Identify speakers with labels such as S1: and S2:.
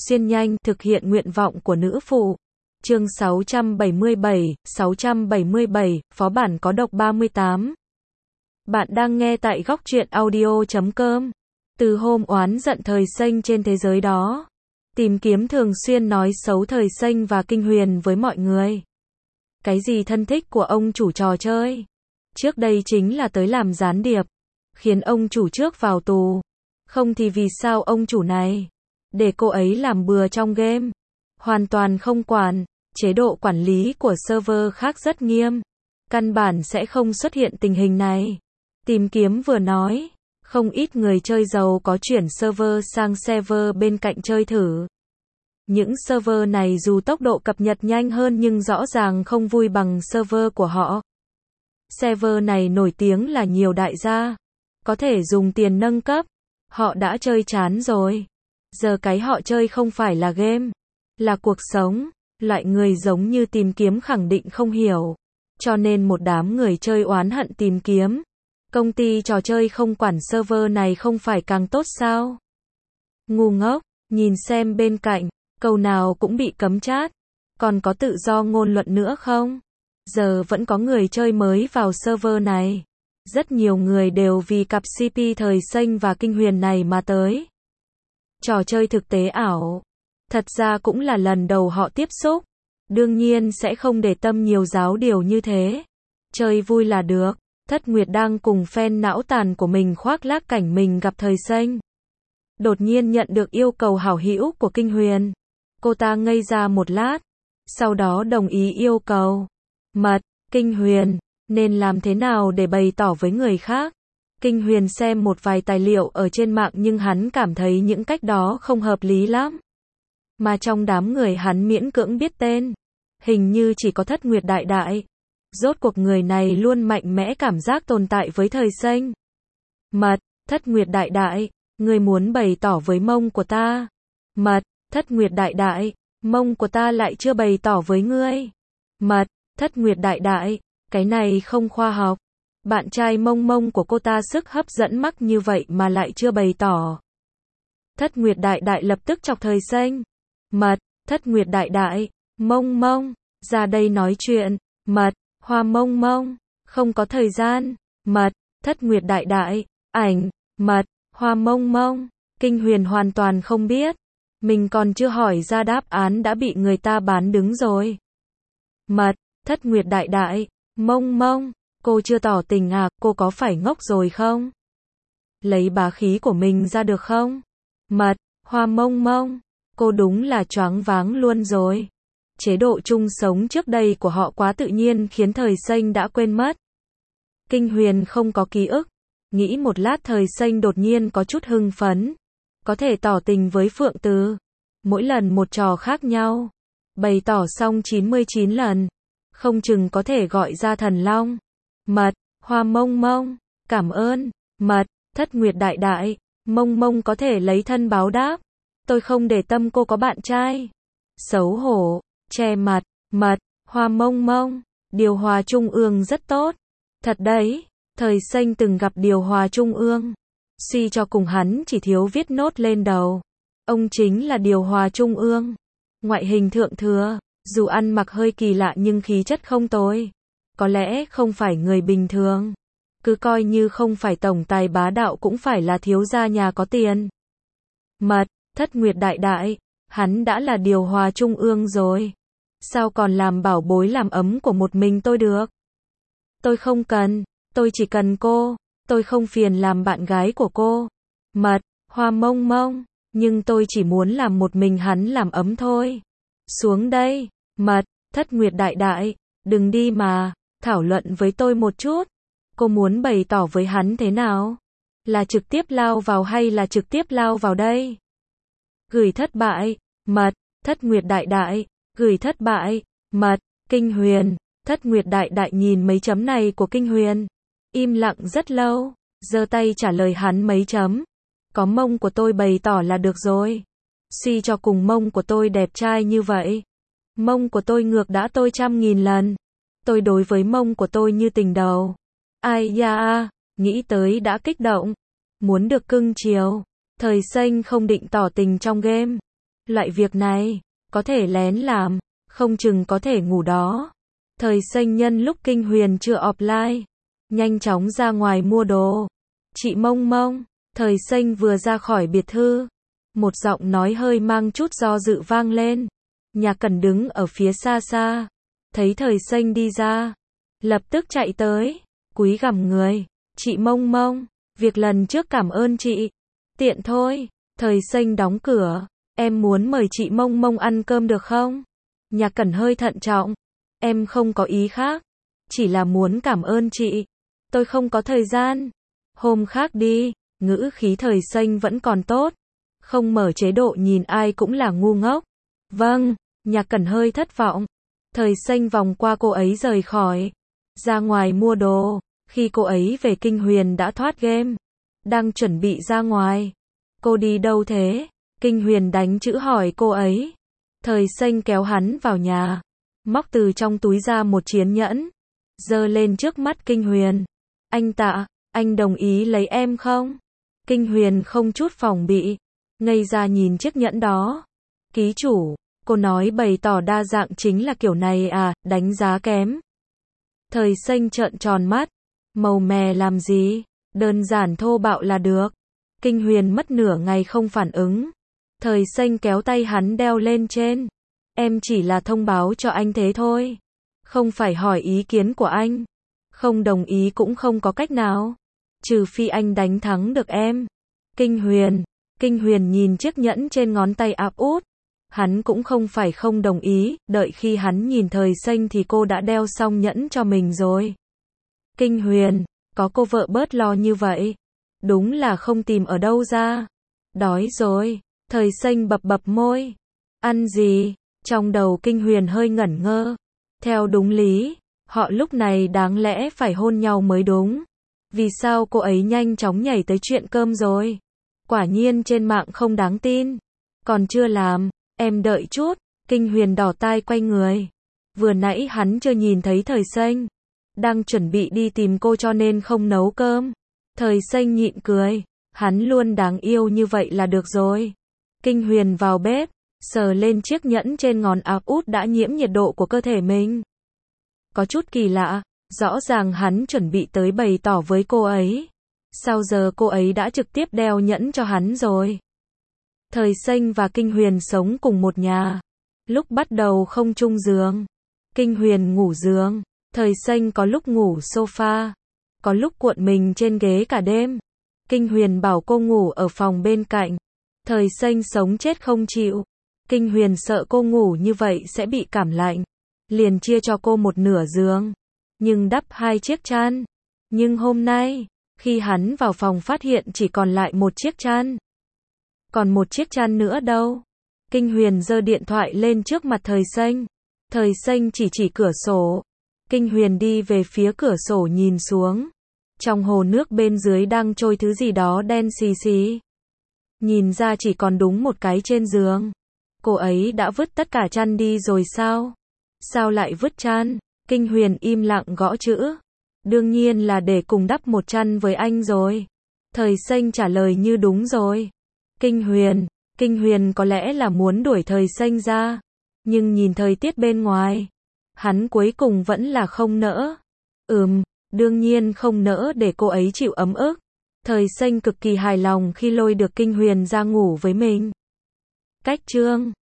S1: xuyên nhanh, thực hiện nguyện vọng của nữ phụ. Chương 677, phó bản có độc 38. Bạn đang nghe tại góc truyện audio.com. Từ hôm oán giận Thời Xanh trên thế giới đó, tìm kiếm thường xuyên nói xấu Thời Xanh và Kinh Huyền với mọi người. Cái gì thân thích của ông chủ trò chơi, trước đây chính là tới làm gián điệp, khiến ông chủ trước vào tù. Không thì vì sao ông chủ này để cô ấy làm bừa trong game, hoàn toàn không quản. Chế độ quản lý của server khác rất nghiêm, căn bản sẽ không xuất hiện tình hình này. Tìm kiếm vừa nói, không ít người chơi giàu có chuyển server sang server bên cạnh chơi thử. Những server này dù tốc độ cập nhật nhanh hơn nhưng rõ ràng không vui bằng server của họ. Server này nổi tiếng là nhiều đại gia có thể dùng tiền nâng cấp. Họ đã chơi chán rồi. Giờ cái họ chơi không phải là game, là cuộc sống. Loại người giống như tìm kiếm khẳng định không hiểu. Cho nên một đám người chơi oán hận tìm kiếm. Công ty trò chơi không quản server này không phải càng tốt sao? Ngu ngốc, nhìn xem bên cạnh, câu nào cũng bị cấm chat. Còn có tự do ngôn luận nữa không? Giờ vẫn có người chơi mới vào server này. Rất nhiều người đều vì cặp CP Thời Xanh và Kinh Huyền này mà tới. Trò chơi thực tế ảo. Thật ra cũng là lần đầu họ tiếp xúc. Đương nhiên sẽ không để tâm nhiều giáo điều như thế. Chơi vui là được. Thất Nguyệt đang cùng fan não tàn của mình khoác lác cảnh mình gặp Thời Xanh. Đột nhiên nhận được yêu cầu hảo hữu của Kinh Huyền. Cô ta ngây ra một lát. Sau đó đồng ý yêu cầu. Mật, Kinh Huyền, nên làm thế nào để bày tỏ với người khác? Kinh Huyền xem một vài tài liệu ở trên mạng nhưng hắn cảm thấy những cách đó không hợp lý lắm. Mà trong đám người hắn miễn cưỡng biết tên, hình như chỉ có Thất Nguyệt Đại Đại. Rốt cuộc người này luôn mạnh mẽ cảm giác tồn tại với Thời Xanh. Mật, Thất Nguyệt Đại Đại, người muốn bày tỏ với mông của ta. Mật, Thất Nguyệt Đại Đại, mông của ta lại chưa bày tỏ với ngươi. Mật, Thất Nguyệt Đại Đại, cái này không khoa học. Bạn trai mông mông của cô ta sức hấp dẫn mắc như vậy mà lại chưa bày tỏ. Thất Nguyệt Đại Đại lập tức chọc Thời Xanh. Mật, Thất Nguyệt Đại Đại, mông mông, ra đây nói chuyện. Mật, Hoa mông mông, không có thời gian. Mật, Thất Nguyệt Đại Đại, ảnh. Mật, Hoa mông mông. Kinh Huyền hoàn toàn không biết. Mình còn chưa hỏi ra đáp án đã bị người ta bán đứng rồi. Mật, Thất Nguyệt Đại Đại, mông mông, cô chưa tỏ tình à, cô có phải ngốc rồi không? Lấy bá khí của mình ra được không? Mật, Hoa mông mông, cô đúng là choáng váng luôn rồi. Chế độ chung sống trước đây của họ quá tự nhiên khiến Thời Xanh đã quên mất. Kinh Huyền không có ký ức. Nghĩ một lát Thời Xanh đột nhiên có chút hưng phấn. Có thể tỏ tình với Phượng Từ. Mỗi lần một trò khác nhau. Bày tỏ xong 99 lần. Không chừng có thể gọi ra thần long. Mật, Hoa mông mông, cảm ơn. Mật, Thất Nguyệt Đại Đại, mông mông có thể lấy thân báo đáp. Tôi không để tâm cô có bạn trai. Xấu hổ, che mặt. Mật, Hoa mông mông, điều hòa trung ương rất tốt. Thật đấy, Thời Xanh từng gặp điều hòa trung ương. Suy cho cùng hắn chỉ thiếu viết nốt lên đầu. Ông chính là điều hòa trung ương. Ngoại hình thượng thừa, dù ăn mặc hơi kỳ lạ nhưng khí chất không tồi. Có lẽ không phải người bình thường. Cứ coi như không phải tổng tài bá đạo cũng phải là thiếu gia nhà có tiền. Mật, Thất Nguyệt Đại Đại, hắn đã là điều hòa trung ương rồi. Sao còn làm bảo bối làm ấm của một mình tôi được? Tôi không cần, tôi chỉ cần cô. Tôi không phiền làm bạn gái của cô. Mật, Hoa mông mông, nhưng tôi chỉ muốn làm một mình hắn làm ấm thôi. Xuống đây. Mật, Thất Nguyệt Đại Đại, đừng đi mà, thảo luận với tôi một chút. Cô muốn bày tỏ với hắn thế nào? Là trực tiếp lao vào hay là trực tiếp lao vào đây? Gửi thất bại. Mật, Thất Nguyệt Đại Đại, gửi thất bại. Mật, Kinh Huyền. Thất Nguyệt Đại Đại nhìn mấy chấm này của Kinh Huyền. Im lặng rất lâu, giơ tay trả lời hắn mấy chấm. Có mông của tôi bày tỏ là được rồi. Suy cho cùng mông của tôi đẹp trai như vậy. Mông của tôi ngược đã tôi 100.000 lần. Tôi đối với mông của tôi như tình đầu. Ai da, nghĩ tới đã kích động. Muốn được cưng chiều. Thời Xanh không định tỏ tình trong game. Loại việc này, có thể lén làm, không chừng có thể ngủ đó. Thời xanh nhân lúc Kinh Huyền chưa offline, nhanh chóng ra ngoài mua đồ. Chị Mông Mông, thời xanh vừa ra khỏi biệt thự. Một giọng nói hơi mang chút do dự vang lên. Nhà Cẩn đứng ở phía xa xa, thấy thời xanh đi ra, lập tức chạy tới, cúi gằm người. Chị Mông Mông, việc lần trước cảm ơn chị. Tiện thôi, thời xanh đóng cửa. Em muốn mời chị Mông Mông ăn cơm được không? Nhà Cẩn hơi thận trọng. Em không có ý khác, chỉ là muốn cảm ơn chị. Tôi không có thời gian. Hôm khác đi, ngữ khí thời xanh vẫn còn tốt. Không mở chế độ nhìn ai cũng là ngu ngốc. Vâng, Nhà Cẩn hơi thất vọng. Thời xanh vòng qua cô ấy rời khỏi. Ra ngoài mua đồ. Khi cô ấy về Kinh Huyền đã thoát game. Đang chuẩn bị ra ngoài. Cô đi đâu thế? Kinh Huyền đánh chữ hỏi cô ấy. Thời xanh kéo hắn vào nhà. Móc từ trong túi ra một chiến nhẫn. Giơ lên trước mắt Kinh Huyền. Anh Tạ, anh đồng ý lấy em không? Kinh Huyền không chút phòng bị. Ngây ra nhìn chiếc nhẫn đó. Ký chủ, cô nói bày tỏ đa dạng chính là kiểu này à, đánh giá kém. Thời xanh trợn tròn mắt. Màu mè làm gì? Đơn giản thô bạo là được. Kinh Huyền mất nửa ngày không phản ứng. Thời xanh kéo tay hắn đeo lên trên. Em chỉ là thông báo cho anh thế thôi. Không phải hỏi ý kiến của anh. Không đồng ý cũng không có cách nào. Trừ phi anh đánh thắng được em. Kinh Huyền nhìn chiếc nhẫn trên ngón tay áp út. Hắn cũng không phải không đồng ý, đợi khi hắn nhìn thời xanh thì cô đã đeo xong nhẫn cho mình rồi. Kinh Huyền, có cô vợ bớt lo như vậy. Đúng là không tìm ở đâu ra. Đói rồi, thời xanh bập bập môi. Ăn gì? Trong đầu Kinh Huyền hơi ngẩn ngơ. Theo đúng lý, họ lúc này đáng lẽ phải hôn nhau mới đúng. Vì sao cô ấy nhanh chóng nhảy tới chuyện cơm rồi? Quả nhiên trên mạng không đáng tin. Còn chưa làm, em đợi chút. Kinh Huyền đỏ tai quay người. Vừa nãy hắn chưa nhìn thấy thời xanh. Đang chuẩn bị đi tìm cô cho nên không nấu cơm. Thời xanh nhịn cười. Hắn luôn đáng yêu như vậy là được rồi. Kinh Huyền vào bếp, sờ lên chiếc nhẫn trên ngón áp út đã nhiễm nhiệt độ của cơ thể mình. Có chút kỳ lạ, rõ ràng hắn chuẩn bị tới bày tỏ với cô ấy. Sao giờ cô ấy đã trực tiếp đeo nhẫn cho hắn rồi? Thời xanh và Kinh Huyền sống cùng một nhà. Lúc bắt đầu không chung giường. Kinh Huyền ngủ giường. Thời xanh có lúc ngủ sofa. Có lúc cuộn mình trên ghế cả đêm. Kinh Huyền bảo cô ngủ ở phòng bên cạnh. Thời xanh sống chết không chịu. Kinh Huyền sợ cô ngủ như vậy sẽ bị cảm lạnh. Liền chia cho cô một nửa giường. Nhưng đắp 2 chiếc chăn. Nhưng hôm nay, khi hắn vào phòng phát hiện chỉ còn lại một chiếc chăn. Còn một chiếc chăn nữa đâu? Kinh Huyền giơ điện thoại lên trước mặt thời xanh. Thời xanh chỉ cửa sổ. Kinh Huyền đi về phía cửa sổ nhìn xuống. Trong hồ nước bên dưới đang trôi thứ gì đó đen xì xì. Nhìn ra chỉ còn đúng một cái trên giường. Cô ấy đã vứt tất cả chăn đi rồi sao? Sao lại vứt chăn? Kinh Huyền im lặng gõ chữ. Đương nhiên là để cùng đắp một chăn với anh rồi. Thời xanh trả lời như đúng rồi. Kinh Huyền có lẽ là muốn đuổi thời xanh ra. Nhưng nhìn thời tiết bên ngoài, hắn cuối cùng vẫn là không nỡ. Đương nhiên không nỡ để cô ấy chịu ấm ức. Thời xanh cực kỳ hài lòng khi lôi được Kinh Huyền ra ngủ với mình. Cách chương